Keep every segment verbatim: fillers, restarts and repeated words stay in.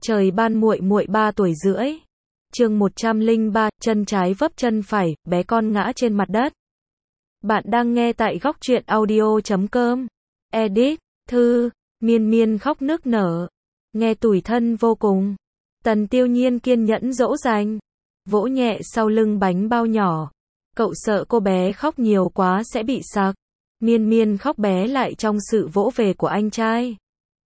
Trời ban muội muội ba tuổi rưỡi. Chương một trăm lẻ ba, chân trái vấp chân phải, bé con ngã trên mặt đất. Bạn đang nghe tại góc truyện audio chấm com. Edit, thư, Miên Miên khóc nức nở. Nghe tủi thân vô cùng. Tần Tiêu Nhiên kiên nhẫn dỗ dành. Vỗ nhẹ sau lưng bánh bao nhỏ. Cậu sợ cô bé khóc nhiều quá sẽ bị sặc. Miên Miên khóc bé lại trong sự vỗ về của anh trai.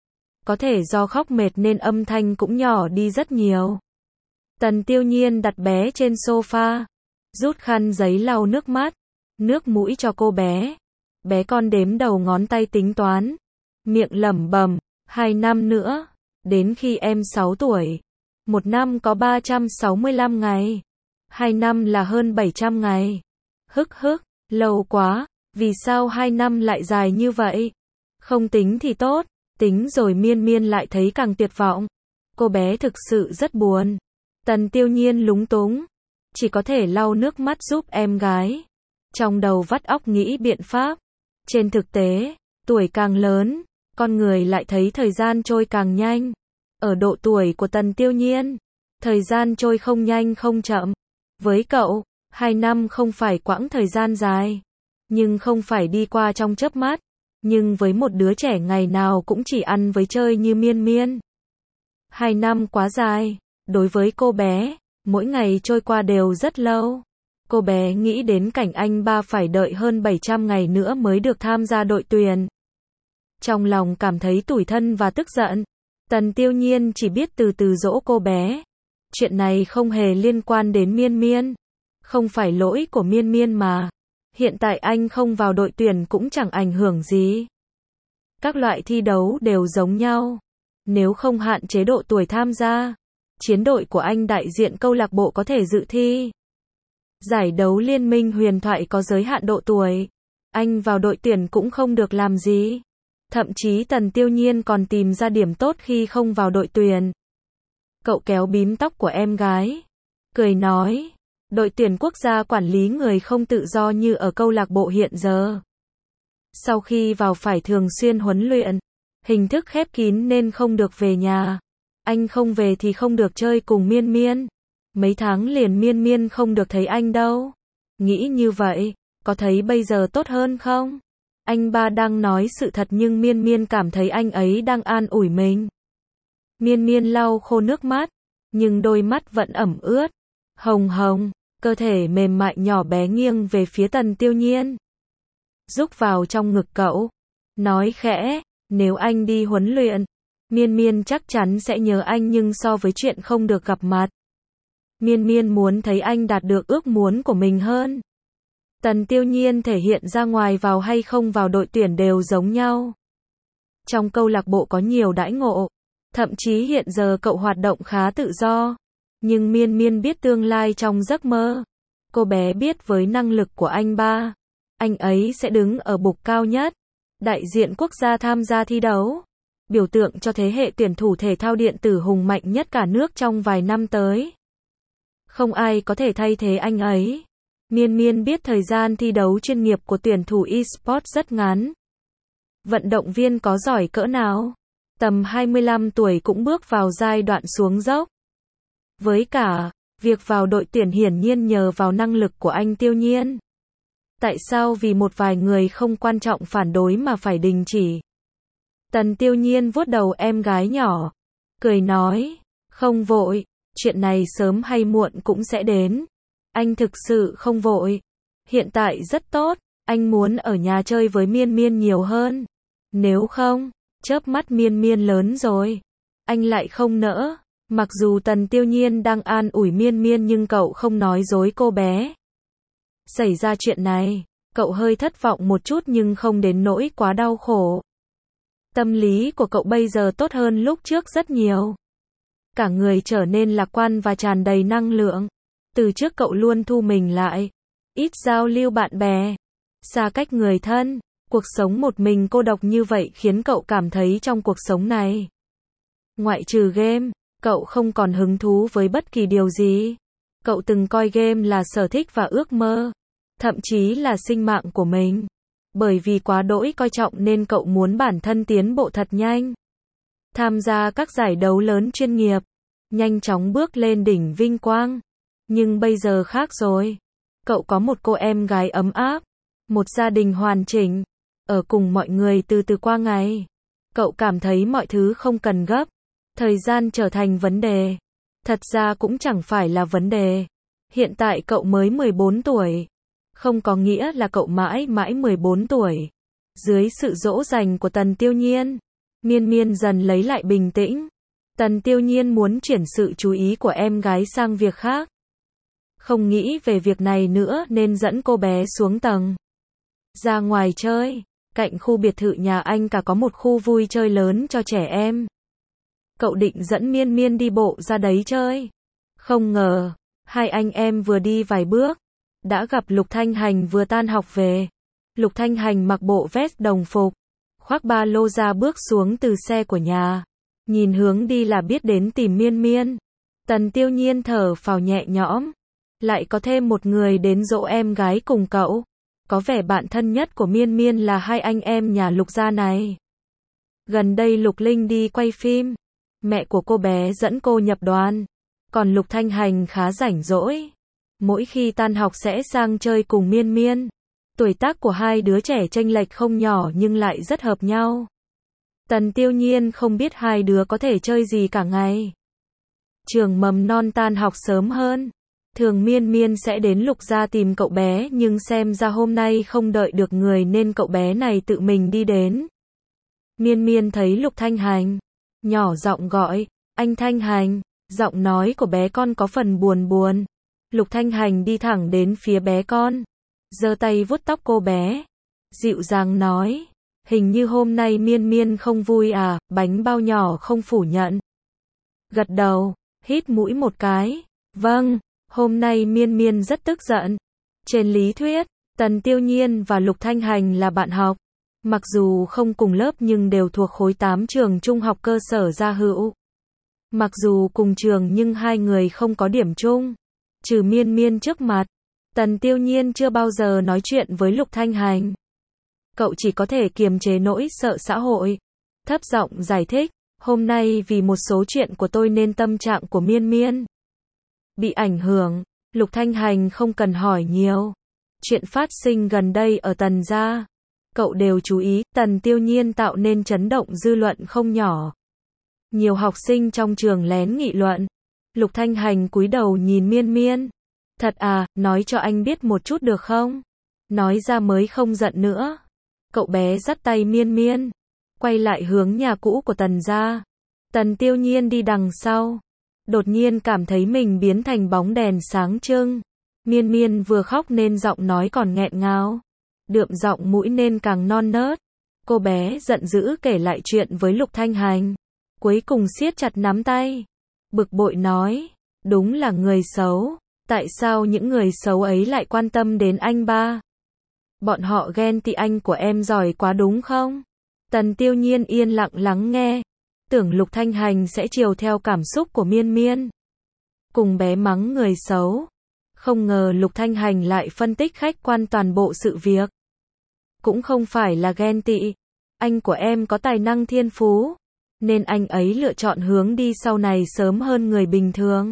Có thể do khóc mệt nên âm thanh cũng nhỏ đi rất nhiều. Tần Tiêu Nhiên đặt bé trên sofa, rút khăn giấy lau nước mắt, nước mũi cho cô bé. Bé con đếm đầu ngón tay tính toán, miệng lẩm bẩm, hai năm nữa, đến khi em sáu tuổi. Một năm có ba trăm sáu mươi lăm ngày. Hai năm là hơn bảy trăm ngày. Hức hức, lâu quá, vì sao hai năm lại dài như vậy? Không tính thì tốt, tính rồi Miên Miên lại thấy càng tuyệt vọng. Cô bé thực sự rất buồn. Tần Tiêu Nhiên lúng túng, chỉ có thể lau nước mắt giúp em gái. Trong đầu vắt óc nghĩ biện pháp. Trên thực tế, tuổi càng lớn, con người lại thấy thời gian trôi càng nhanh. Ở độ tuổi của Tần Tiêu Nhiên, thời gian trôi không nhanh không chậm. Với cậu, hai năm không phải quãng thời gian dài, nhưng không phải đi qua trong chớp mắt. Nhưng với một đứa trẻ ngày nào cũng chỉ ăn với chơi như Miên Miên, hai năm quá dài. Đối với cô bé, mỗi ngày trôi qua đều rất lâu. Cô bé nghĩ đến cảnh anh ba phải đợi hơn bảy trăm ngày nữa mới được tham gia đội tuyển. Trong lòng cảm thấy tủi thân và tức giận. Tần Tiêu Nhiên chỉ biết từ từ dỗ cô bé. Chuyện này không hề liên quan đến Miên Miên. Không phải lỗi của Miên Miên mà. Hiện tại anh không vào đội tuyển cũng chẳng ảnh hưởng gì. Các loại thi đấu đều giống nhau. Nếu không hạn chế độ tuổi tham gia, chiến đội của anh đại diện câu lạc bộ có thể dự thi. Giải đấu Liên minh huyền thoại có giới hạn độ tuổi. Anh vào đội tuyển cũng không được làm gì. Thậm chí Tần Tiêu Nhiên còn tìm ra điểm tốt khi không vào đội tuyển. Cậu kéo bím tóc của em gái, cười nói, đội tuyển quốc gia quản lý người không tự do như ở câu lạc bộ hiện giờ. Sau khi vào phải thường xuyên huấn luyện, hình thức khép kín nên không được về nhà. Anh không về thì không được chơi cùng Miên Miên. Mấy tháng liền Miên Miên không được thấy anh đâu. Nghĩ như vậy, có thấy bây giờ tốt hơn không? Anh ba đang nói sự thật nhưng Miên Miên cảm thấy anh ấy đang an ủi mình. Miên Miên lau khô nước mắt, nhưng đôi mắt vẫn ẩm ướt, hồng hồng, cơ thể mềm mại nhỏ bé nghiêng về phía Tần Tiêu Nhiên. Rúc vào trong ngực cậu, nói khẽ, nếu anh đi huấn luyện, Miên Miên chắc chắn sẽ nhớ anh nhưng so với chuyện không được gặp mặt, Miên Miên muốn thấy anh đạt được ước muốn của mình hơn. Tần Tiêu Nhiên thể hiện ra ngoài vào hay không vào đội tuyển đều giống nhau. Trong câu lạc bộ có nhiều đãi ngộ, thậm chí hiện giờ cậu hoạt động khá tự do. Nhưng Miên Miên biết tương lai trong giấc mơ. Cô bé biết với năng lực của anh ba, anh ấy sẽ đứng ở bục cao nhất, đại diện quốc gia tham gia thi đấu, biểu tượng cho thế hệ tuyển thủ thể thao điện tử hùng mạnh nhất cả nước trong vài năm tới. Không ai có thể thay thế anh ấy. Miên Miên biết thời gian thi đấu chuyên nghiệp của tuyển thủ e-sport rất ngắn. Vận động viên có giỏi cỡ nào, tầm hai mươi lăm tuổi cũng bước vào giai đoạn xuống dốc. Với cả, việc vào đội tuyển hiển nhiên nhờ vào năng lực của anh Tiêu Nhiên. Tại sao vì một vài người không quan trọng phản đối mà phải đình chỉ? Tần Tiêu Nhiên vuốt đầu em gái nhỏ, cười nói, không vội, chuyện này sớm hay muộn cũng sẽ đến. Anh thực sự không vội. Hiện tại rất tốt, anh muốn ở nhà chơi với Miên Miên nhiều hơn. Nếu không, chớp mắt Miên Miên lớn rồi, anh lại không nỡ. Mặc dù Tần Tiêu Nhiên đang an ủi Miên Miên nhưng cậu không nói dối cô bé. Xảy ra chuyện này, cậu hơi thất vọng một chút nhưng không đến nỗi quá đau khổ. Tâm lý của cậu bây giờ tốt hơn lúc trước rất nhiều. Cả người trở nên lạc quan và tràn đầy năng lượng. Từ trước cậu luôn thu mình lại, ít giao lưu bạn bè, xa cách người thân. Cuộc sống một mình cô độc như vậy khiến cậu cảm thấy trong cuộc sống này, ngoại trừ game, cậu không còn hứng thú với bất kỳ điều gì. Cậu từng coi game là sở thích và ước mơ, thậm chí là sinh mạng của mình. Bởi vì quá đỗi coi trọng nên cậu muốn bản thân tiến bộ thật nhanh. tham gia các giải đấu lớn chuyên nghiệp, nhanh chóng bước lên đỉnh vinh quang. Nhưng bây giờ khác rồi. Cậu có một cô em gái ấm áp, một gia đình hoàn chỉnh, ở cùng mọi người từ từ qua ngày. Cậu cảm thấy mọi thứ không cần gấp, thời gian trở thành vấn đề. Thật ra cũng chẳng phải là vấn đề. Hiện tại cậu mới mười bốn tuổi, không có nghĩa là cậu mãi mãi mười bốn tuổi. Dưới sự dỗ dành của Tần Tiêu Nhiên, Miên Miên dần lấy lại bình tĩnh. Tần Tiêu Nhiên muốn chuyển sự chú ý của em gái sang việc khác. Không nghĩ về việc này nữa nên dẫn cô bé xuống tầng. Ra ngoài chơi, cạnh khu biệt thự nhà anh cả có một khu vui chơi lớn cho trẻ em. Cậu định dẫn Miên Miên đi bộ ra đấy chơi. Không ngờ, hai anh em vừa đi vài bước, đã gặp Lục Thanh Hành vừa tan học về. Lục Thanh Hành mặc bộ vest đồng phục, khoác ba lô ra bước xuống từ xe của nhà. Nhìn hướng đi là biết đến tìm Miên Miên. Tần Tiêu Nhiên thở phào nhẹ nhõm. Lại có thêm một người đến dỗ em gái cùng cậu. Có vẻ bạn thân nhất của Miên Miên là hai anh em nhà Lục gia này. Gần đây Lục Linh đi quay phim. Mẹ của cô bé dẫn cô nhập đoàn. Còn Lục Thanh Hành khá rảnh rỗi. Mỗi khi tan học sẽ sang chơi cùng Miên Miên. Tuổi tác của hai đứa trẻ chênh lệch không nhỏ nhưng lại rất hợp nhau. Tần Tiêu Nhiên không biết hai đứa có thể chơi gì cả ngày. Trường mầm non tan học sớm hơn. Thường Miên Miên sẽ đến Lục gia tìm cậu bé nhưng xem ra hôm nay không đợi được người nên cậu bé này tự mình đi đến. Miên Miên thấy Lục Thanh Hành, nhỏ giọng gọi, anh Thanh Hành, giọng nói của bé con có phần buồn buồn. Lục Thanh Hành đi thẳng đến phía bé con, giơ tay vuốt tóc cô bé, dịu dàng nói, hình như hôm nay Miên Miên không vui à, bánh bao nhỏ không phủ nhận. Gật đầu, hít mũi một cái, vâng, hôm nay Miên Miên rất tức giận. Trên lý thuyết, Tần Tiêu Nhiên và Lục Thanh Hành là bạn học. Mặc dù không cùng lớp nhưng đều thuộc khối tám trường trung học cơ sở Gia Hữu. Mặc dù cùng trường nhưng hai người không có điểm chung. Trừ Miên Miên trước mặt, Tần Tiêu Nhiên chưa bao giờ nói chuyện với Lục Thanh Hành. Cậu chỉ có thể kiềm chế nỗi sợ xã hội. Thấp giọng giải thích, hôm nay vì một số chuyện của tôi nên tâm trạng của Miên Miên bị ảnh hưởng. Lục Thanh Hành không cần hỏi nhiều. Chuyện phát sinh gần đây ở Tần gia, cậu đều chú ý. Tần Tiêu Nhiên tạo nên chấn động dư luận không nhỏ. Nhiều học sinh trong trường lén nghị luận. Lục Thanh Hành cúi đầu nhìn Miên Miên. Thật à, nói cho anh biết một chút được không? Nói ra mới không giận nữa. Cậu bé dắt tay Miên Miên, quay lại hướng nhà cũ của Tần gia. Tần Tiêu Nhiên đi đằng sau. Đột nhiên cảm thấy mình biến thành bóng đèn sáng trưng. Miên Miên vừa khóc nên giọng nói còn nghẹn ngào. Đượm giọng mũi nên càng non nớt. Cô bé giận dữ kể lại chuyện với Lục Thanh Hành. Cuối cùng siết chặt nắm tay. Bực bội nói, đúng là người xấu. Tại sao những người xấu ấy lại quan tâm đến anh ba? Bọn họ ghen tị anh của em giỏi quá đúng không? Tần Tiêu Nhiên yên lặng lắng nghe. Tưởng Lục Thanh Hành sẽ chiều theo cảm xúc của Miên Miên. Cùng bé mắng người xấu. Không ngờ Lục Thanh Hành lại phân tích khách quan toàn bộ sự việc. Cũng không phải là ghen tị. Anh của em có tài năng thiên phú. Nên anh ấy lựa chọn hướng đi sau này sớm hơn người bình thường.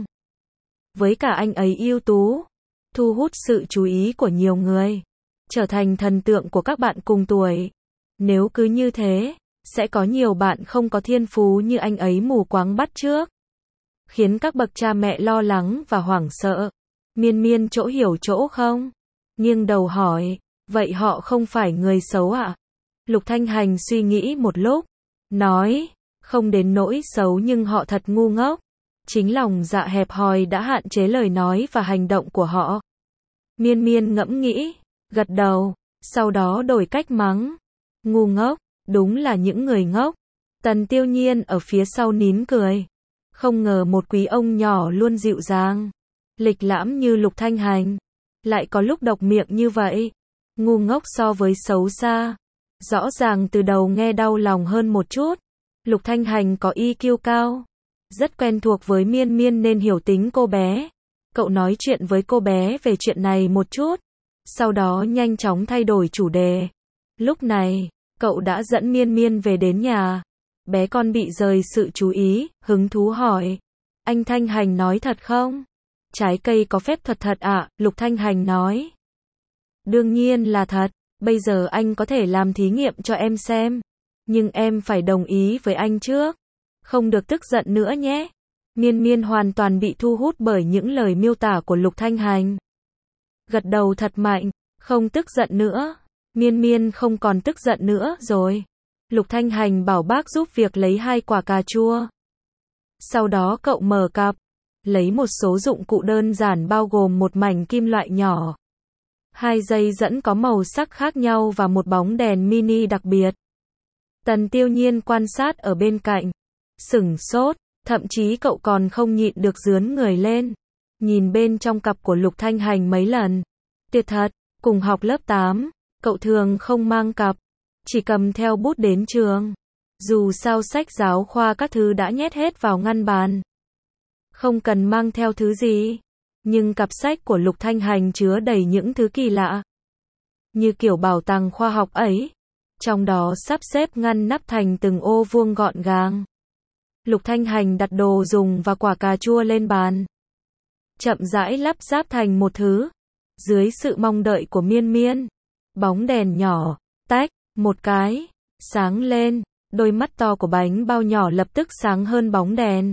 Với cả anh ấy ưu tú, thu hút sự chú ý của nhiều người, trở thành thần tượng của các bạn cùng tuổi. Nếu cứ như thế, sẽ có nhiều bạn không có thiên phú như anh ấy mù quáng bắt chước, khiến các bậc cha mẹ lo lắng và hoảng sợ. Miên Miên chỗ hiểu chỗ không? Nghiêng đầu hỏi, vậy họ không phải người xấu ạ? À? Lục Thanh Hành suy nghĩ một lúc, nói, không đến nỗi xấu nhưng họ thật ngu ngốc. Chính lòng dạ hẹp hòi đã hạn chế lời nói và hành động của họ. Miên Miên ngẫm nghĩ, gật đầu, sau đó đổi cách mắng. Ngu ngốc, đúng là những người ngốc. Tần Tiêu Nhiên ở phía sau nín cười. Không ngờ một quý ông nhỏ luôn dịu dàng, lịch lãm như Lục Thanh Hành, lại có lúc độc miệng như vậy. Ngu ngốc so với xấu xa. Rõ ràng từ đầu nghe đau lòng hơn một chút. Lục Thanh Hành có i kiu cao. Rất quen thuộc với Miên Miên nên hiểu tính cô bé. Cậu nói chuyện với cô bé về chuyện này một chút. Sau đó nhanh chóng thay đổi chủ đề. Lúc này, cậu đã dẫn Miên Miên về đến nhà. Bé con bị rời sự chú ý, hứng thú hỏi. Anh Thanh Hành nói thật không? Trái cây có phép thuật thật ạ, Lục Thanh Hành nói. Đương nhiên là thật, bây giờ anh có thể làm thí nghiệm cho em xem. Nhưng em phải đồng ý với anh trước. Không được tức giận nữa nhé. Miên Miên hoàn toàn bị thu hút bởi những lời miêu tả của Lục Thanh Hành. Gật đầu thật mạnh, không tức giận nữa. Miên Miên không còn tức giận nữa rồi. Lục Thanh Hành bảo bác giúp việc lấy hai quả cà chua. Sau đó cậu mở cặp, lấy một số dụng cụ đơn giản bao gồm một mảnh kim loại nhỏ, hai dây dẫn có màu sắc khác nhau và một bóng đèn mini đặc biệt. Tần Tiêu Nhiên quan sát ở bên cạnh, sửng sốt, thậm chí cậu còn không nhịn được rướn người lên, nhìn bên trong cặp của Lục Thanh Hành mấy lần. Tuyệt thật, cùng học lớp tám, cậu thường không mang cặp, chỉ cầm theo bút đến trường. Dù sao sách giáo khoa các thứ đã nhét hết vào ngăn bàn, không cần mang theo thứ gì. Nhưng cặp sách của Lục Thanh Hành chứa đầy những thứ kỳ lạ, như kiểu bảo tàng khoa học ấy. Trong đó sắp xếp ngăn nắp thành từng ô vuông gọn gàng. Lục Thanh Hành đặt đồ dùng và quả cà chua lên bàn, chậm rãi lắp ráp thành một thứ. Dưới sự mong đợi của Miên Miên, bóng đèn nhỏ, tách, một cái, sáng lên. Đôi mắt to của bánh bao nhỏ lập tức sáng hơn bóng đèn.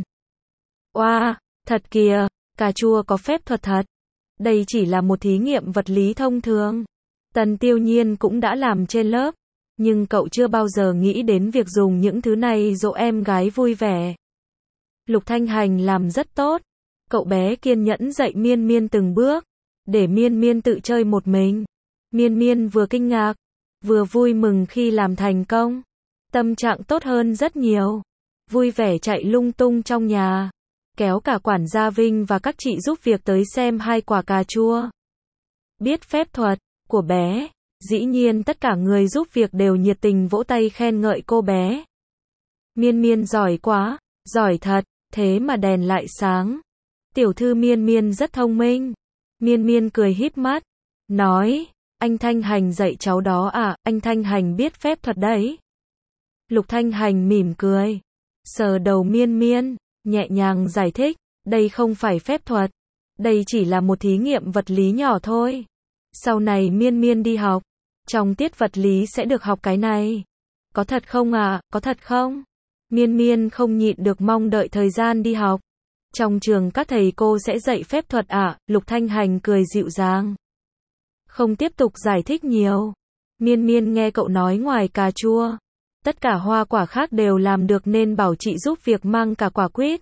Oa, wow, thật kìa, cà chua có phép thuật thật. Đây chỉ là một thí nghiệm vật lý thông thường. Tần Tiêu Nhiên cũng đã làm trên lớp, nhưng cậu chưa bao giờ nghĩ đến việc dùng những thứ này dỗ em gái vui vẻ. Lục Thanh Hành làm rất tốt. Cậu bé kiên nhẫn dạy Miên Miên từng bước, để Miên Miên tự chơi một mình. Miên Miên vừa kinh ngạc, vừa vui mừng khi làm thành công. Tâm trạng tốt hơn rất nhiều. Vui vẻ chạy lung tung trong nhà, kéo cả quản gia Vinh và các chị giúp việc tới xem hai quả cà chua. Biết phép thuật của bé, dĩ nhiên tất cả người giúp việc đều nhiệt tình vỗ tay khen ngợi cô bé. Miên Miên giỏi quá, giỏi thật, thế mà đèn lại sáng. Tiểu thư Miên Miên rất thông minh. Miên Miên cười híp mắt, nói, anh Thanh Hành dạy cháu đó à, anh Thanh Hành biết phép thuật đấy. Lục Thanh Hành mỉm cười, sờ đầu Miên Miên, nhẹ nhàng giải thích, đây không phải phép thuật, đây chỉ là một thí nghiệm vật lý nhỏ thôi. Sau này Miên Miên đi học, trong tiết vật lý sẽ được học cái này. Có thật không à, có thật không? Miên Miên không nhịn được mong đợi thời gian đi học. Trong trường các thầy cô sẽ dạy phép thuật à, Lục Thanh Hành cười dịu dàng, không tiếp tục giải thích nhiều. Miên Miên nghe cậu nói ngoài cà chua, tất cả hoa quả khác đều làm được nên bảo chị giúp việc mang cả quả quýt,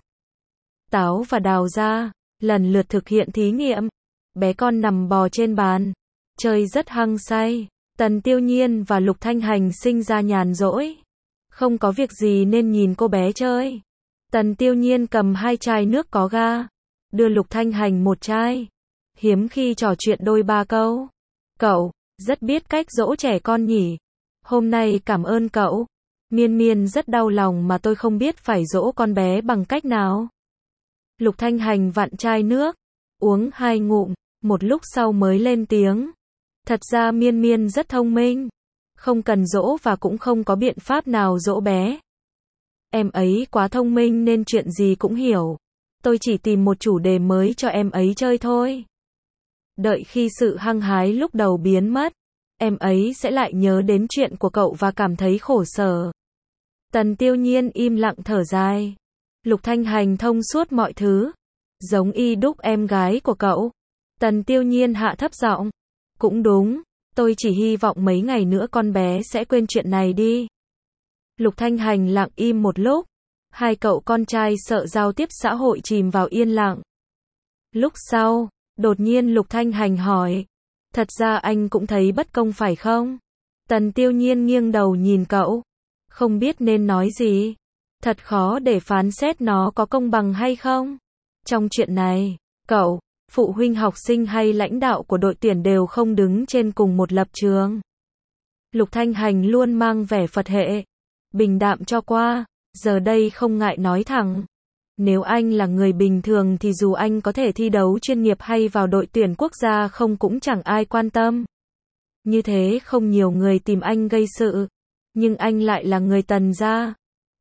táo và đào ra, lần lượt thực hiện thí nghiệm. Bé con nằm bò trên bàn, chơi rất hăng say. Tần Tiêu Nhiên và Lục Thanh Hành sinh ra nhàn rỗi, không có việc gì nên nhìn cô bé chơi. Tần Tiêu Nhiên cầm hai chai nước có ga, đưa Lục Thanh Hành một chai, hiếm khi trò chuyện đôi ba câu. Cậu rất biết cách dỗ trẻ con nhỉ. Hôm nay cảm ơn cậu. Miên Miên rất đau lòng mà tôi không biết phải dỗ con bé bằng cách nào. Lục Thanh Hành vặn chai nước, uống hai ngụm, một lúc sau mới lên tiếng. Thật ra Miên Miên rất thông minh, không cần dỗ và cũng không có biện pháp nào dỗ bé. Em ấy quá thông minh nên chuyện gì cũng hiểu. Tôi chỉ tìm một chủ đề mới cho em ấy chơi thôi. Đợi khi sự hăng hái lúc đầu biến mất, em ấy sẽ lại nhớ đến chuyện của cậu và cảm thấy khổ sở. Tần Tiêu Nhiên im lặng thở dài. Lục Thanh Hành thông suốt mọi thứ, giống y đúc em gái của cậu. Tần Tiêu Nhiên hạ thấp giọng. Cũng đúng, tôi chỉ hy vọng mấy ngày nữa con bé sẽ quên chuyện này đi. Lục Thanh Hành lặng im một lúc, hai cậu con trai sợ giao tiếp xã hội chìm vào yên lặng. Lúc sau, đột nhiên Lục Thanh Hành hỏi, thật ra anh cũng thấy bất công phải không? Tần Tiêu Nhiên nghiêng đầu nhìn cậu, không biết nên nói gì. Thật khó để phán xét nó có công bằng hay không. Trong chuyện này, cậu, phụ huynh học sinh hay lãnh đạo của đội tuyển đều không đứng trên cùng một lập trường. Lục Thanh Hành luôn mang vẻ Phật hệ, bình đạm cho qua, giờ đây không ngại nói thẳng. Nếu anh là người bình thường thì dù anh có thể thi đấu chuyên nghiệp hay vào đội tuyển quốc gia không cũng chẳng ai quan tâm. Như thế không nhiều người tìm anh gây sự, nhưng anh lại là người Tần gia.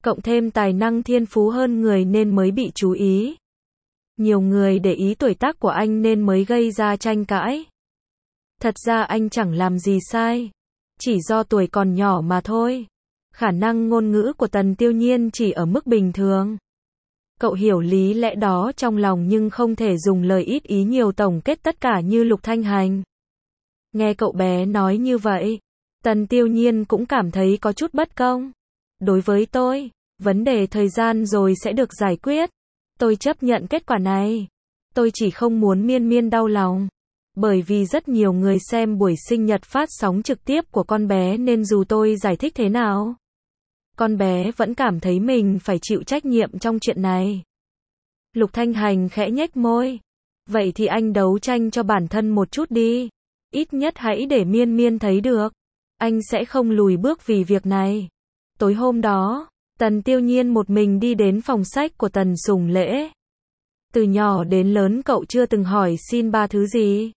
Cộng thêm tài năng thiên phú hơn người nên mới bị chú ý. Nhiều người để ý tuổi tác của anh nên mới gây ra tranh cãi. Thật ra anh chẳng làm gì sai. Chỉ do tuổi còn nhỏ mà thôi. Khả năng ngôn ngữ của Tần Tiêu Nhiên chỉ ở mức bình thường. Cậu hiểu lý lẽ đó trong lòng nhưng không thể dùng lời ít ý nhiều tổng kết tất cả như Lục Thanh Hành. Nghe cậu bé nói như vậy, Tần Tiêu Nhiên cũng cảm thấy có chút bất công. Đối với tôi, vấn đề thời gian rồi sẽ được giải quyết. Tôi chấp nhận kết quả này. Tôi chỉ không muốn Miên Miên đau lòng. Bởi vì rất nhiều người xem buổi sinh nhật phát sóng trực tiếp của con bé nên dù tôi giải thích thế nào, con bé vẫn cảm thấy mình phải chịu trách nhiệm trong chuyện này. Lục Thanh Hành khẽ nhếch môi. Vậy thì anh đấu tranh cho bản thân một chút đi. Ít nhất hãy để Miên Miên thấy được. Anh sẽ không lùi bước vì việc này. Tối hôm đó, Tần Tiêu Nhiên một mình đi đến phòng sách của Tần Sùng Lễ. Từ nhỏ đến lớn cậu chưa từng hỏi xin ba thứ gì.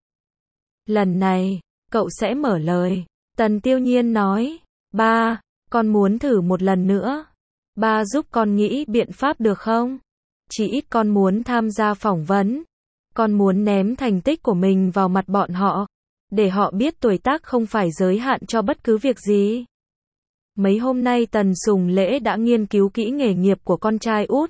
Lần này, cậu sẽ mở lời. Tần Tiêu Nhiên nói, ba, con muốn thử một lần nữa. Ba giúp con nghĩ biện pháp được không? Chỉ ít con muốn tham gia phỏng vấn. Con muốn ném thành tích của mình vào mặt bọn họ. Để họ biết tuổi tác không phải giới hạn cho bất cứ việc gì. Mấy hôm nay Tần Sùng Lễ đã nghiên cứu kỹ nghề nghiệp của con trai út.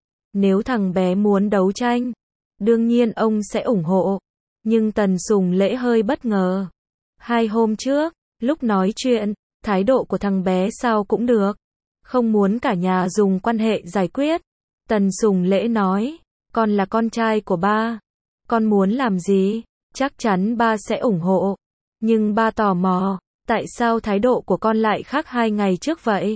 Nếu thằng bé muốn đấu tranh, đương nhiên ông sẽ ủng hộ. Nhưng Tần Sùng Lễ hơi bất ngờ. Hai hôm trước, lúc nói chuyện, thái độ của thằng bé sao cũng được. Không muốn cả nhà dùng quan hệ giải quyết. Tần Sùng Lễ nói, con là con trai của ba. Con muốn làm gì, chắc chắn ba sẽ ủng hộ. Nhưng ba tò mò, tại sao thái độ của con lại khác hai ngày trước vậy?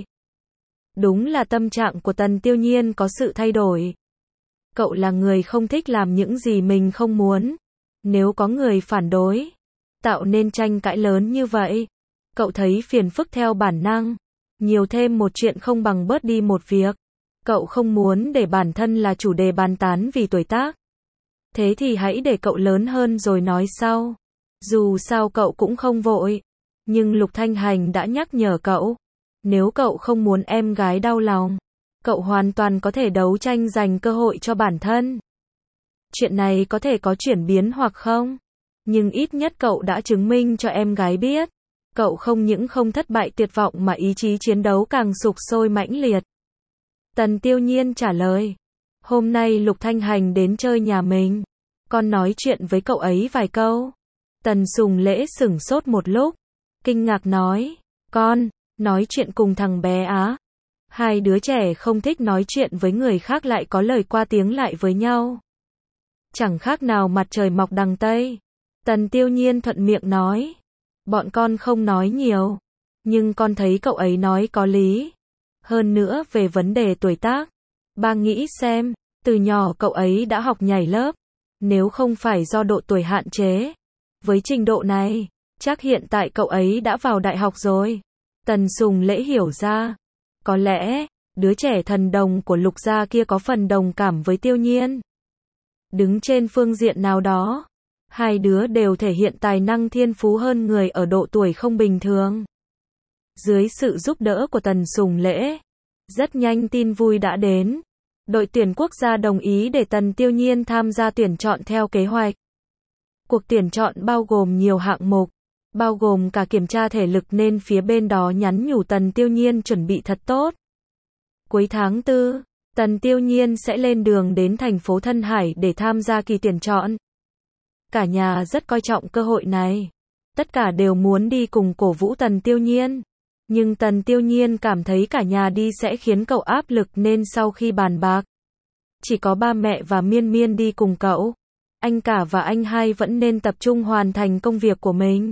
Đúng là tâm trạng của Tần Tiêu Nhiên có sự thay đổi. Cậu là người không thích làm những gì mình không muốn. Nếu có người phản đối, tạo nên tranh cãi lớn như vậy, cậu thấy phiền phức theo bản năng. Nhiều thêm một chuyện không bằng bớt đi một việc. Cậu không muốn để bản thân là chủ đề bàn tán vì tuổi tác. Thế thì hãy để cậu lớn hơn rồi nói sau. Dù sao cậu cũng không vội. Nhưng Lục Thanh Hành đã nhắc nhở cậu. Nếu cậu không muốn em gái đau lòng, cậu hoàn toàn có thể đấu tranh giành cơ hội cho bản thân. Chuyện này có thể có chuyển biến hoặc không. Nhưng ít nhất cậu đã chứng minh cho em gái biết. Cậu không những không thất bại tuyệt vọng mà ý chí chiến đấu càng sục sôi mãnh liệt. Tần Tiêu Nhiên trả lời. Hôm nay Lục Thanh Hành đến chơi nhà mình. Con nói chuyện với cậu ấy vài câu. Tần Sùng Lễ sửng sốt một lúc. Kinh ngạc nói. Con, nói chuyện cùng thằng bé á? Hai đứa trẻ không thích nói chuyện với người khác lại có lời qua tiếng lại với nhau. Chẳng khác nào mặt trời mọc đằng Tây. Tần Tiêu Nhiên thuận miệng nói. Bọn con không nói nhiều. Nhưng con thấy cậu ấy nói có lý. Hơn nữa về vấn đề tuổi tác. Ba nghĩ xem, từ nhỏ cậu ấy đã học nhảy lớp. Nếu không phải do độ tuổi hạn chế. Với trình độ này, chắc hiện tại cậu ấy đã vào đại học rồi. Tần Sùng Lễ hiểu ra. Có lẽ, đứa trẻ thần đồng của Lục gia kia có phần đồng cảm với Tiêu Nhiên. Đứng trên phương diện nào đó, hai đứa đều thể hiện tài năng thiên phú hơn người ở độ tuổi không bình thường. Dưới sự giúp đỡ của Tần Sùng Lễ, rất nhanh tin vui đã đến. Đội tuyển quốc gia đồng ý để Tần Tiêu Nhiên tham gia tuyển chọn theo kế hoạch. Cuộc tuyển chọn bao gồm nhiều hạng mục, bao gồm cả kiểm tra thể lực nên phía bên đó nhắn nhủ Tần Tiêu Nhiên chuẩn bị thật tốt. Cuối tháng tư, Tần Tiêu Nhiên sẽ lên đường đến thành phố Thân Hải để tham gia kỳ tuyển chọn. Cả nhà rất coi trọng cơ hội này. Tất cả đều muốn đi cùng cổ vũ Tần Tiêu Nhiên. Nhưng Tần Tiêu Nhiên cảm thấy cả nhà đi sẽ khiến cậu áp lực nên sau khi bàn bạc, chỉ có ba mẹ và Miên Miên đi cùng cậu. Anh cả và anh hai vẫn nên tập trung hoàn thành công việc của mình.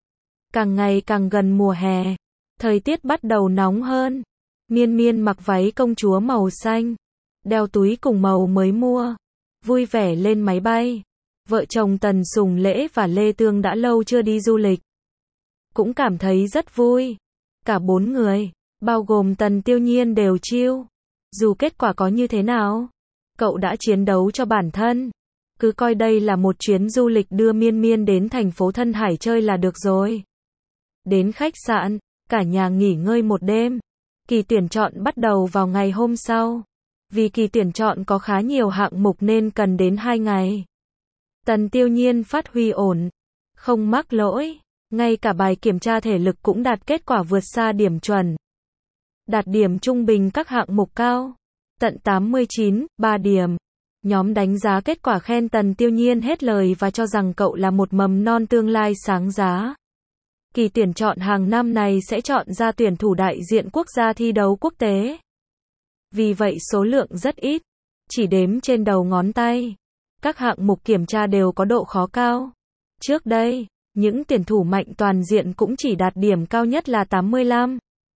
Càng ngày càng gần mùa hè, thời tiết bắt đầu nóng hơn. Miên Miên mặc váy công chúa màu xanh, đeo túi cùng màu mới mua, vui vẻ lên máy bay. Vợ chồng Tần Sùng Lễ và Lê Tương đã lâu chưa đi du lịch, cũng cảm thấy rất vui. Cả bốn người, bao gồm Tần Tiêu Nhiên đều chill. Dù kết quả có như thế nào, cậu đã chiến đấu cho bản thân. Cứ coi đây là một chuyến du lịch đưa Miên Miên đến thành phố Thân Hải chơi là được rồi. Đến khách sạn, cả nhà nghỉ ngơi một đêm. Kỳ tuyển chọn bắt đầu vào ngày hôm sau. Vì kỳ tuyển chọn có khá nhiều hạng mục nên cần đến hai ngày. Tần Tiêu Nhiên phát huy ổn, không mắc lỗi, ngay cả bài kiểm tra thể lực cũng đạt kết quả vượt xa điểm chuẩn. Đạt điểm trung bình các hạng mục cao, tận tám mươi chín phẩy ba điểm. Nhóm đánh giá kết quả khen Tần Tiêu Nhiên hết lời và cho rằng cậu là một mầm non tương lai sáng giá. Kỳ tuyển chọn hàng năm này sẽ chọn ra tuyển thủ đại diện quốc gia thi đấu quốc tế. Vì vậy số lượng rất ít, chỉ đếm trên đầu ngón tay. Các hạng mục kiểm tra đều có độ khó cao. Trước đây, những tuyển thủ mạnh toàn diện cũng chỉ đạt điểm cao nhất là tám mươi lăm.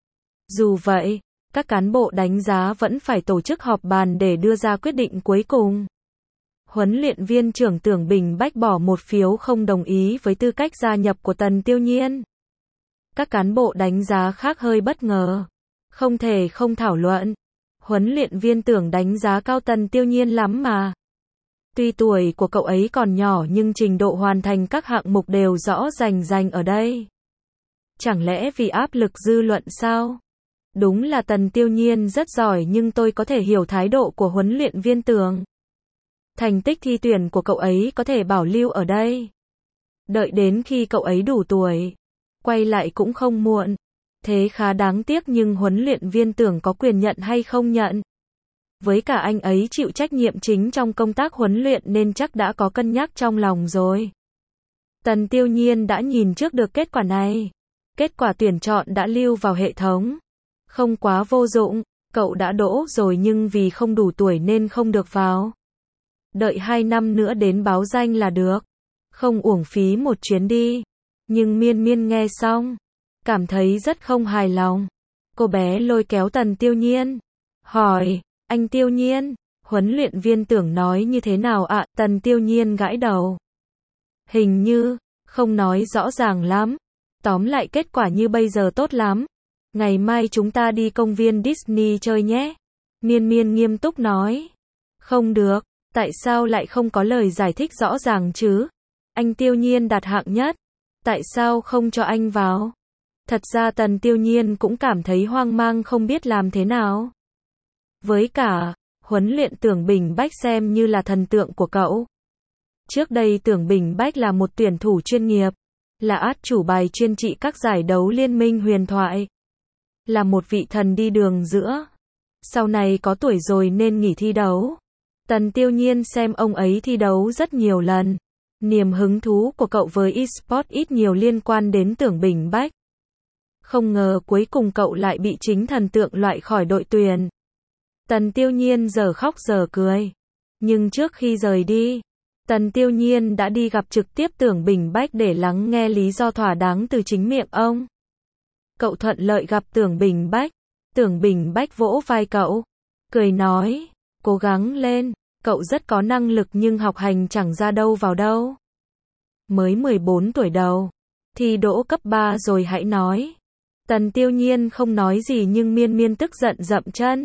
Dù vậy, các cán bộ đánh giá vẫn phải tổ chức họp bàn để đưa ra quyết định cuối cùng. Huấn luyện viên trưởng Tưởng Bình Bách bỏ một phiếu không đồng ý với tư cách gia nhập của Tần Tiêu Nhiên. Các cán bộ đánh giá khác hơi bất ngờ. Không thể không thảo luận. Huấn luyện viên Tưởng đánh giá cao Tần Tiêu Nhiên lắm mà. Tuy tuổi của cậu ấy còn nhỏ nhưng trình độ hoàn thành các hạng mục đều rõ rành rành ở đây. Chẳng lẽ vì áp lực dư luận sao? Đúng là Tần Tiêu Nhiên rất giỏi nhưng tôi có thể hiểu thái độ của huấn luyện viên Tưởng. Thành tích thi tuyển của cậu ấy có thể bảo lưu ở đây. Đợi đến khi cậu ấy đủ tuổi, quay lại cũng không muộn. Thế khá đáng tiếc nhưng huấn luyện viên Tưởng có quyền nhận hay không nhận. Với cả anh ấy chịu trách nhiệm chính trong công tác huấn luyện nên chắc đã có cân nhắc trong lòng rồi. Tần Tiêu Nhiên đã nhìn trước được kết quả này. Kết quả tuyển chọn đã lưu vào hệ thống. Không quá vô dụng, cậu đã đỗ rồi nhưng vì không đủ tuổi nên không được vào. Đợi hai năm nữa đến báo danh là được. Không uổng phí một chuyến đi. Nhưng Miên Miên nghe xong, cảm thấy rất không hài lòng. Cô bé lôi kéo Tần Tiêu Nhiên. Hỏi, anh Tiêu Nhiên, huấn luyện viên Tưởng nói như thế nào ạ? Tần Tiêu Nhiên gãi đầu. Hình như, không nói rõ ràng lắm. Tóm lại kết quả như bây giờ tốt lắm. Ngày mai chúng ta đi công viên Disney chơi nhé. Miên Miên nghiêm túc nói. Không được, tại sao lại không có lời giải thích rõ ràng chứ? Anh Tiêu Nhiên đạt hạng nhất. Tại sao không cho anh vào? Thật ra Tần Tiêu Nhiên cũng cảm thấy hoang mang không biết làm thế nào. Với cả, huấn luyện Tưởng Bình Bách xem như là thần tượng của cậu. Trước đây Tưởng Bình Bách là một tuyển thủ chuyên nghiệp, là át chủ bài chuyên trị các giải đấu liên minh huyền thoại, là một vị thần đi đường giữa. Sau này có tuổi rồi nên nghỉ thi đấu. Tần Tiêu Nhiên xem ông ấy thi đấu rất nhiều lần. Niềm hứng thú của cậu với e-sport ít nhiều liên quan đến Tưởng Bình Bách. Không ngờ cuối cùng cậu lại bị chính thần tượng loại khỏi đội tuyển. Tần Tiêu Nhiên giờ khóc giờ cười. Nhưng trước khi rời đi, Tần Tiêu Nhiên đã đi gặp trực tiếp Tưởng Bình Bách để lắng nghe lý do thỏa đáng từ chính miệng ông. Cậu thuận lợi gặp Tưởng Bình Bách. Tưởng Bình Bách vỗ vai cậu, cười nói, cố gắng lên, cậu rất có năng lực nhưng học hành chẳng ra đâu vào đâu. Mới mười bốn tuổi đầu, thi đỗ cấp ba rồi hãy nói. Tần Tiêu Nhiên không nói gì nhưng Miên Miên tức giận dậm chân.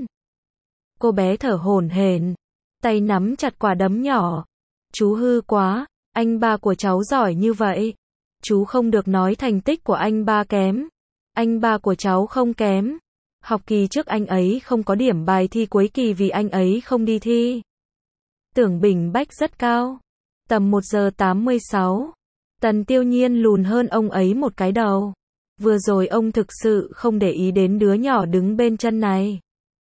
Cô bé thở hổn hển, tay nắm chặt quả đấm nhỏ. Chú hư quá, anh ba của cháu giỏi như vậy. Chú không được nói thành tích của anh ba kém. Anh ba của cháu không kém. Học kỳ trước anh ấy không có điểm bài thi cuối kỳ vì anh ấy không đi thi. Tưởng Bình Bách rất cao, tầm một giờ tám mươi sáu. Tần Tiêu Nhiên lùn hơn ông ấy một cái đầu. Vừa rồi ông thực sự không để ý đến đứa nhỏ đứng bên chân này.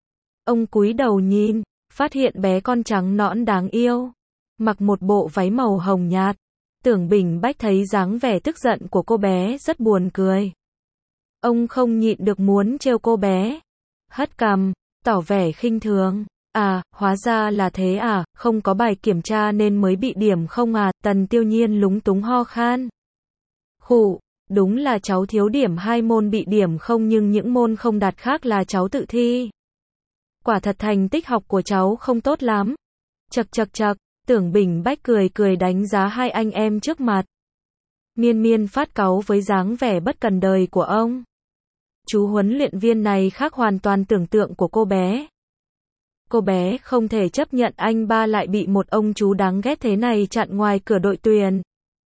Ông cúi đầu nhìn, phát hiện bé con trắng nõn đáng yêu, mặc một bộ váy màu hồng nhạt. Tưởng Bình Bách thấy dáng vẻ tức giận của cô bé rất buồn cười. Ông không nhịn được muốn trêu cô bé. Hất cằm, tỏ vẻ khinh thường. À, hóa ra là thế à, không có bài kiểm tra nên mới bị điểm không à? Tần Tiêu Nhiên lúng túng ho khan. Khụ, đúng là cháu thiếu điểm hai môn bị điểm không nhưng những môn không đạt khác là cháu tự thi. Quả thật thành tích học của cháu không tốt lắm. Chậc chậc chậc, Tưởng Bình Bách cười cười đánh giá hai anh em trước mặt. Miên Miên phát cáu với dáng vẻ bất cần đời của ông. Chú huấn luyện viên này khác hoàn toàn tưởng tượng của cô bé. Cô bé không thể chấp nhận anh ba lại bị một ông chú đáng ghét thế này chặn ngoài cửa đội tuyển.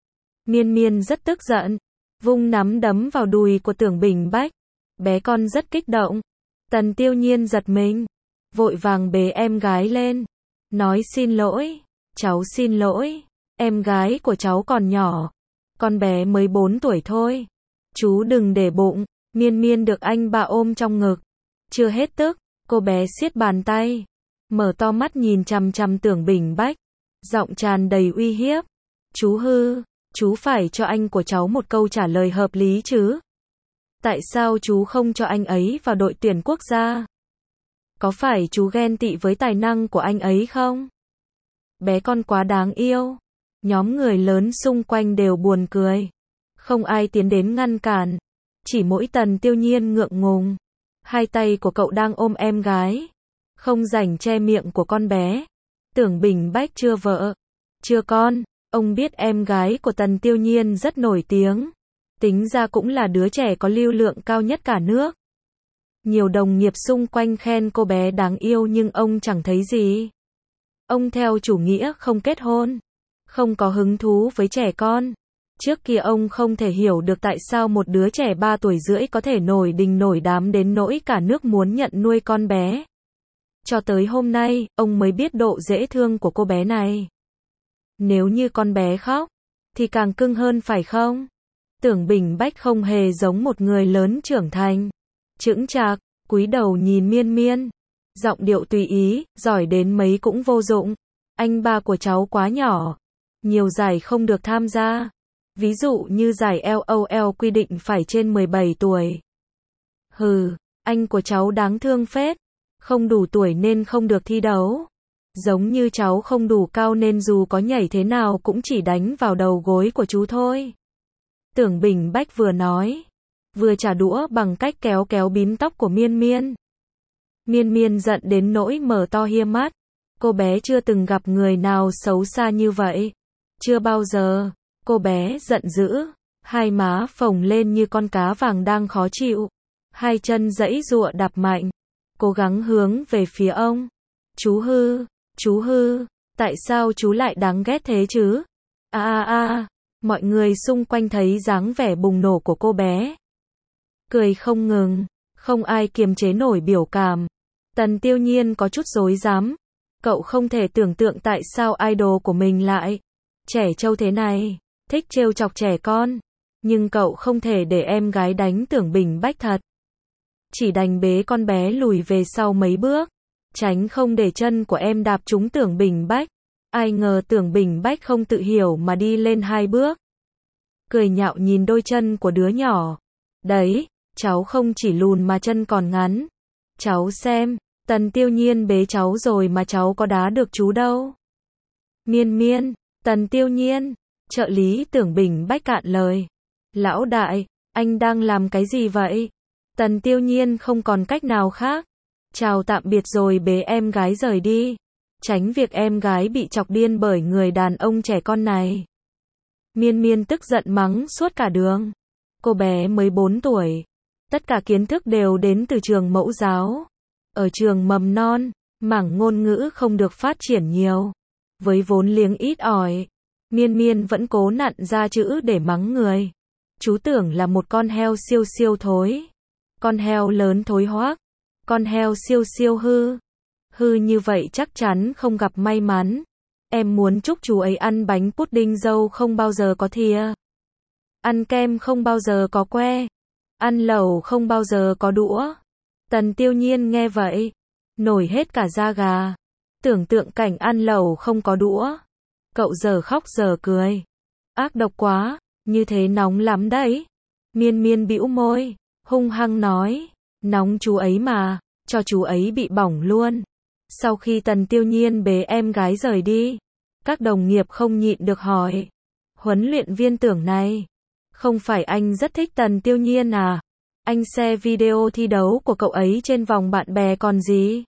Miên Miên rất tức giận, vung nắm đấm vào đùi của Tưởng Bình Bách. Bé con rất kích động. Tần Tiêu Nhiên giật mình, vội vàng bế em gái lên, nói xin lỗi, cháu xin lỗi, em gái của cháu còn nhỏ, con bé mới bốn tuổi thôi, chú đừng để bụng. Miên Miên được anh ba ôm trong ngực, chưa hết tức, cô bé siết bàn tay, mở to mắt nhìn chằm chằm Tưởng Bình Bách, giọng tràn đầy uy hiếp, chú hư, chú phải cho anh của cháu một câu trả lời hợp lý chứ. Tại sao chú không cho anh ấy vào đội tuyển quốc gia? Có phải chú ghen tị với tài năng của anh ấy không? Bé con quá đáng yêu. Nhóm người lớn xung quanh đều buồn cười. Không ai tiến đến ngăn cản. Chỉ mỗi Tần Tiêu Nhiên ngượng ngùng. Hai tay của cậu đang ôm em gái. Không rảnh che miệng của con bé. Tưởng Bình Bách chưa vợ, chưa con. Ông biết em gái của Tần Tiêu Nhiên rất nổi tiếng. Tính ra cũng là đứa trẻ có lưu lượng cao nhất cả nước. Nhiều đồng nghiệp xung quanh khen cô bé đáng yêu nhưng ông chẳng thấy gì. Ông theo chủ nghĩa không kết hôn, không có hứng thú với trẻ con. Trước kia ông không thể hiểu được tại sao một đứa trẻ ba tuổi rưỡi có thể nổi đình nổi đám đến nỗi cả nước muốn nhận nuôi con bé. Cho tới hôm nay, ông mới biết độ dễ thương của cô bé này. Nếu như con bé khóc, thì càng cưng hơn phải không? Tưởng Bình Bách không hề giống một người lớn trưởng thành. Chững chạc, cúi đầu nhìn Miên Miên. Giọng điệu tùy ý, giỏi đến mấy cũng vô dụng. Anh ba của cháu quá nhỏ. Nhiều giải không được tham gia. Ví dụ như giải L O L quy định phải trên mười bảy tuổi. Hừ, anh của cháu đáng thương phết. Không đủ tuổi nên không được thi đấu. Giống như cháu không đủ cao nên dù có nhảy thế nào cũng chỉ đánh vào đầu gối của chú thôi. Tưởng Bình Bách vừa nói, vừa trả đũa bằng cách kéo kéo bím tóc của Miên Miên. Miên Miên giận đến nỗi mở to hia mắt. Cô bé chưa từng gặp người nào xấu xa như vậy. Chưa bao giờ. Cô bé giận dữ. Hai má phồng lên như con cá vàng đang khó chịu. Hai chân giãy giụa đạp mạnh. Cố gắng hướng về phía ông. Chú hư, chú hư, tại sao chú lại đáng ghét thế chứ? A a a, mọi người xung quanh thấy dáng vẻ bùng nổ của cô bé. Cười không ngừng, không ai kiềm chế nổi biểu cảm. Tần Tiêu Nhiên có chút rối rắm. Cậu không thể tưởng tượng tại sao idol của mình lại trẻ trâu thế này, thích trêu chọc trẻ con. Nhưng cậu không thể để em gái đánh Tưởng Bình Bách thật. Chỉ đành bế con bé lùi về sau mấy bước, tránh không để chân của em đạp trúng Tưởng Bình Bách. Ai ngờ Tưởng Bình Bách không tự hiểu mà đi lên hai bước. Cười nhạo nhìn đôi chân của đứa nhỏ. Đấy, cháu không chỉ lùn mà chân còn ngắn. Cháu xem, Tần Tiêu Nhiên bế cháu rồi mà cháu có đá được chú đâu. Miên Miên, Tần Tiêu Nhiên, trợ lý Tưởng Bình Bách cạn lời. Lão đại, anh đang làm cái gì vậy? Tần Tiêu Nhiên không còn cách nào khác. Chào tạm biệt rồi bế em gái rời đi. Tránh việc em gái bị chọc điên bởi người đàn ông trẻ con này. Miên Miên tức giận mắng suốt cả đường. Cô bé mới bốn tuổi. Tất cả kiến thức đều đến từ trường mẫu giáo. Ở trường mầm non, mảng ngôn ngữ không được phát triển nhiều. Với vốn liếng ít ỏi, Miên Miên vẫn cố nặn ra chữ để mắng người. Chú tưởng là một con heo siêu siêu thối. Con heo lớn thối hoác. Con heo siêu siêu hư. Hư như vậy chắc chắn không gặp may mắn. Em muốn chúc chú ấy ăn bánh pudding dâu không bao giờ có thìa. Ăn kem không bao giờ có que. Ăn lẩu không bao giờ có đũa. Tần Tiêu Nhiên nghe vậy, nổi hết cả da gà. Tưởng tượng cảnh ăn lẩu không có đũa. Cậu giờ khóc giờ cười. Ác độc quá, như thế nóng lắm đấy. Miên Miên bĩu môi, hung hăng nói. Nóng chú ấy mà, cho chú ấy bị bỏng luôn. Sau khi Tần Tiêu Nhiên bế em gái rời đi, các đồng nghiệp không nhịn được hỏi. Huấn luyện viên Tưởng này, không phải anh rất thích Tần Tiêu Nhiên à? Anh share video thi đấu của cậu ấy trên vòng bạn bè còn gì?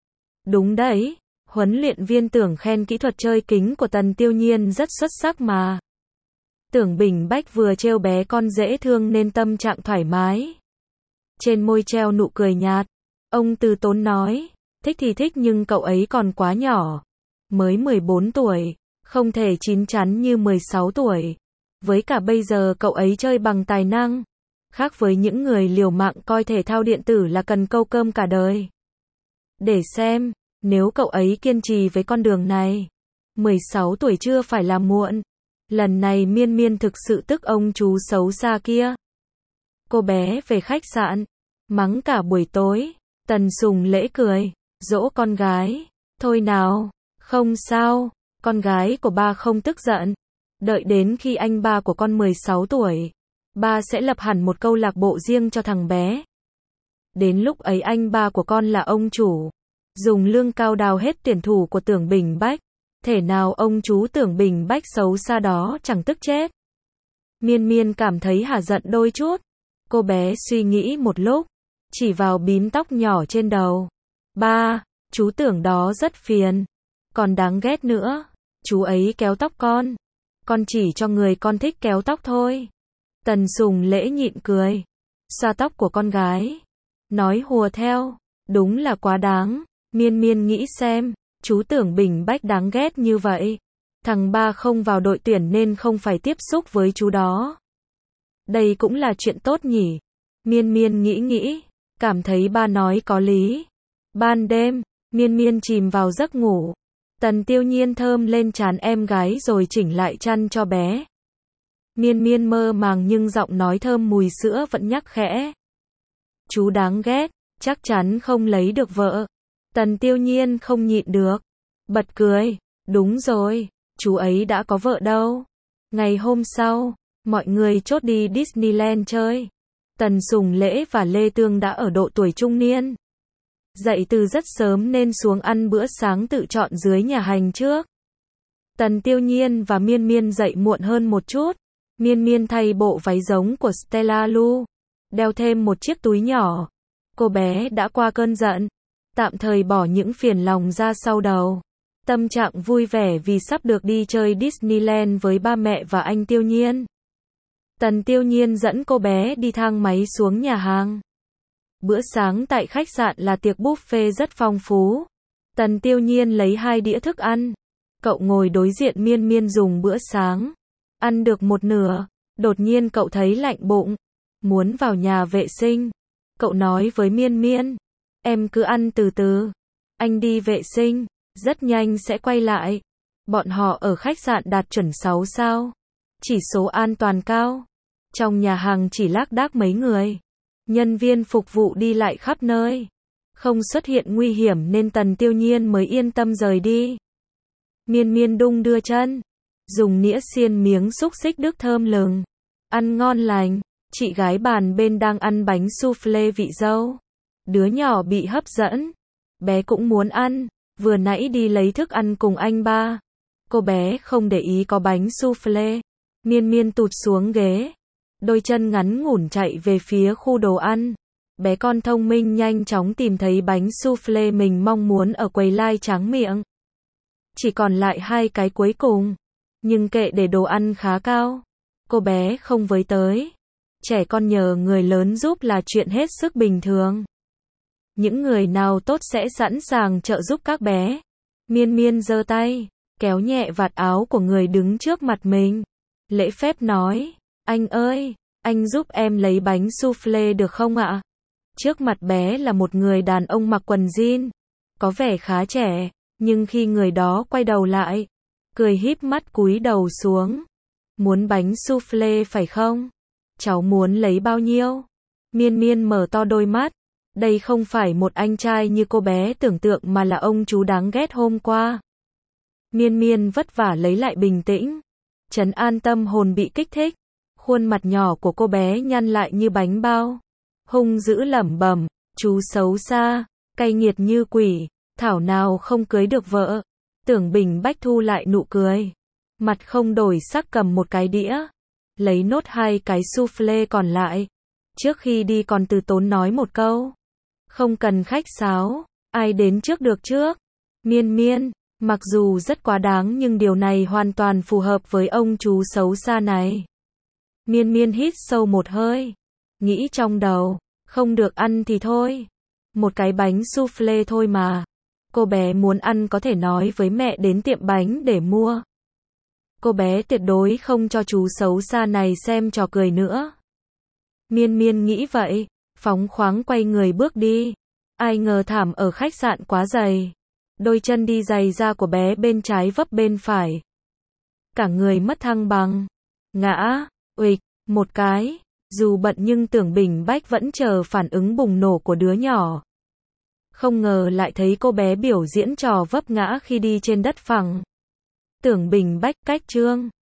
Đúng đấy, huấn luyện viên Tưởng khen kỹ thuật chơi kính của Tần Tiêu Nhiên rất xuất sắc mà. Tưởng Bình Bách vừa trêu bé con dễ thương nên tâm trạng thoải mái. Trên môi treo nụ cười nhạt, ông từ tốn nói, thích thì thích nhưng cậu ấy còn quá nhỏ. Mới mười bốn tuổi, không thể chín chắn như mười sáu tuổi. Với cả bây giờ cậu ấy chơi bằng tài năng. Khác với những người liều mạng coi thể thao điện tử là cần câu cơm cả đời. Để xem, nếu cậu ấy kiên trì với con đường này, mười sáu tuổi chưa phải là muộn. Lần này Miên Miên thực sự tức ông chú xấu xa kia. Cô bé về khách sạn, mắng cả buổi tối. Tần Sùng Lễ cười, dỗ con gái. Thôi nào, không sao, con gái của ba không tức giận. Đợi đến khi anh ba của con mười sáu tuổi, ba sẽ lập hẳn một câu lạc bộ riêng cho thằng bé. Đến lúc ấy anh ba của con là ông chủ, dùng lương cao đào hết tuyển thủ của Tưởng Bình Bách. Thể nào ông chú Tưởng Bình Bách xấu xa đó chẳng tức chết. Miên Miên cảm thấy hả giận đôi chút. Cô bé suy nghĩ một lúc, chỉ vào bím tóc nhỏ trên đầu. Ba, chú Tưởng đó rất phiền, còn đáng ghét nữa. Chú ấy kéo tóc con. Con chỉ cho người con thích kéo tóc thôi. Tần Sùng Lễ nhịn cười, xoa tóc của con gái, nói hùa theo, đúng là quá đáng. Miên Miên nghĩ xem, chú Tưởng Bình Bách đáng ghét như vậy. Thằng ba không vào đội tuyển nên không phải tiếp xúc với chú đó. Đây cũng là chuyện tốt nhỉ. Miên Miên nghĩ nghĩ, cảm thấy ba nói có lý. Ban đêm, Miên Miên chìm vào giấc ngủ. Tần Tiêu Nhiên thơm lên trán em gái rồi chỉnh lại chăn cho bé. Miên Miên mơ màng nhưng giọng nói thơm mùi sữa vẫn nhắc khẽ. Chú đáng ghét, chắc chắn không lấy được vợ. Tần Tiêu Nhiên không nhịn được, bật cười. Đúng rồi, chú ấy đã có vợ đâu. Ngày hôm sau, mọi người chốt đi Disneyland chơi. Tần Sùng Lễ và Lê Tương đã ở độ tuổi trung niên. Dậy từ rất sớm nên xuống ăn bữa sáng tự chọn dưới nhà hàng trước. Tần Tiêu Nhiên và Miên Miên dậy muộn hơn một chút. Miên Miên thay bộ váy giống của Stella Lu, đeo thêm một chiếc túi nhỏ. Cô bé đã qua cơn giận, tạm thời bỏ những phiền lòng ra sau đầu. Tâm trạng vui vẻ vì sắp được đi chơi Disneyland với ba mẹ và anh Tiêu Nhiên. Tần Tiêu Nhiên dẫn cô bé đi thang máy xuống nhà hàng. Bữa sáng tại khách sạn là tiệc buffet rất phong phú. Tần Tiêu Nhiên lấy hai đĩa thức ăn. Cậu ngồi đối diện Miên Miên dùng bữa sáng. Ăn được một nửa, đột nhiên cậu thấy lạnh bụng, muốn vào nhà vệ sinh. Cậu nói với Miên Miên, em cứ ăn từ từ, anh đi vệ sinh, rất nhanh sẽ quay lại. Bọn họ ở khách sạn đạt chuẩn sáu sao, chỉ số an toàn cao. Trong nhà hàng chỉ lác đác mấy người, nhân viên phục vụ đi lại khắp nơi, không xuất hiện nguy hiểm nên Tần Tiêu Nhiên mới yên tâm rời đi. Miên Miên đung đưa chân, dùng nĩa xiên miếng xúc xích Đức thơm lừng, ăn ngon lành. Chị gái bàn bên đang ăn bánh soufflé vị dâu. Đứa nhỏ bị hấp dẫn, bé cũng muốn ăn, vừa nãy đi lấy thức ăn cùng anh ba. Cô bé không để ý có bánh soufflé. Miên Miên tụt xuống ghế, đôi chân ngắn ngủn chạy về phía khu đồ ăn. Bé con thông minh nhanh chóng tìm thấy bánh soufflé mình mong muốn ở quầy lai tráng miệng. Chỉ còn lại hai cái cuối cùng, nhưng kệ để đồ ăn khá cao, cô bé không với tới. Trẻ con nhờ người lớn giúp là chuyện hết sức bình thường. Những người nào tốt sẽ sẵn sàng trợ giúp các bé. Miên Miên giơ tay, kéo nhẹ vạt áo của người đứng trước mặt mình. Lễ phép nói, anh ơi, anh giúp em lấy bánh soufflé được không ạ? Trước mặt bé là một người đàn ông mặc quần jean, có vẻ khá trẻ, nhưng khi người đó quay đầu lại, cười híp mắt cúi đầu xuống. Muốn bánh soufflé phải không? Cháu muốn lấy bao nhiêu? Miên Miên mở to đôi mắt. Đây không phải một anh trai như cô bé tưởng tượng mà là ông chú đáng ghét hôm qua. Miên Miên vất vả lấy lại bình tĩnh, trấn an tâm hồn bị kích thích. Khuôn mặt nhỏ của cô bé nhăn lại như bánh bao, hung dữ lẩm bẩm, chú xấu xa, cay nghiệt như quỷ, thảo nào không cưới được vợ. Tưởng Bình Bách thu lại nụ cười, mặt không đổi sắc cầm một cái đĩa, lấy nốt hai cái soufflé còn lại. Trước khi đi còn từ tốn nói một câu, không cần khách sáo, ai đến trước được trước. Miên Miên, mặc dù rất quá đáng nhưng điều này hoàn toàn phù hợp với ông chú xấu xa này. Miên Miên hít sâu một hơi, nghĩ trong đầu, không được ăn thì thôi, một cái bánh soufflé thôi mà. Cô bé muốn ăn có thể nói với mẹ đến tiệm bánh để mua. Cô bé tuyệt đối không cho chú xấu xa này xem trò cười nữa. Miên miên nghĩ vậy, phóng khoáng quay người bước đi. Ai ngờ thảm ở khách sạn quá dày. Đôi chân đi giày da của bé bên trái vấp bên phải. Cả người mất thăng bằng. Ngã, uịch, một cái. Dù bận nhưng Tưởng Bình Bách vẫn chờ phản ứng bùng nổ của đứa nhỏ. Không ngờ lại thấy cô bé biểu diễn trò vấp ngã khi đi trên đất phẳng. Tưởng Bình Bách cách Trương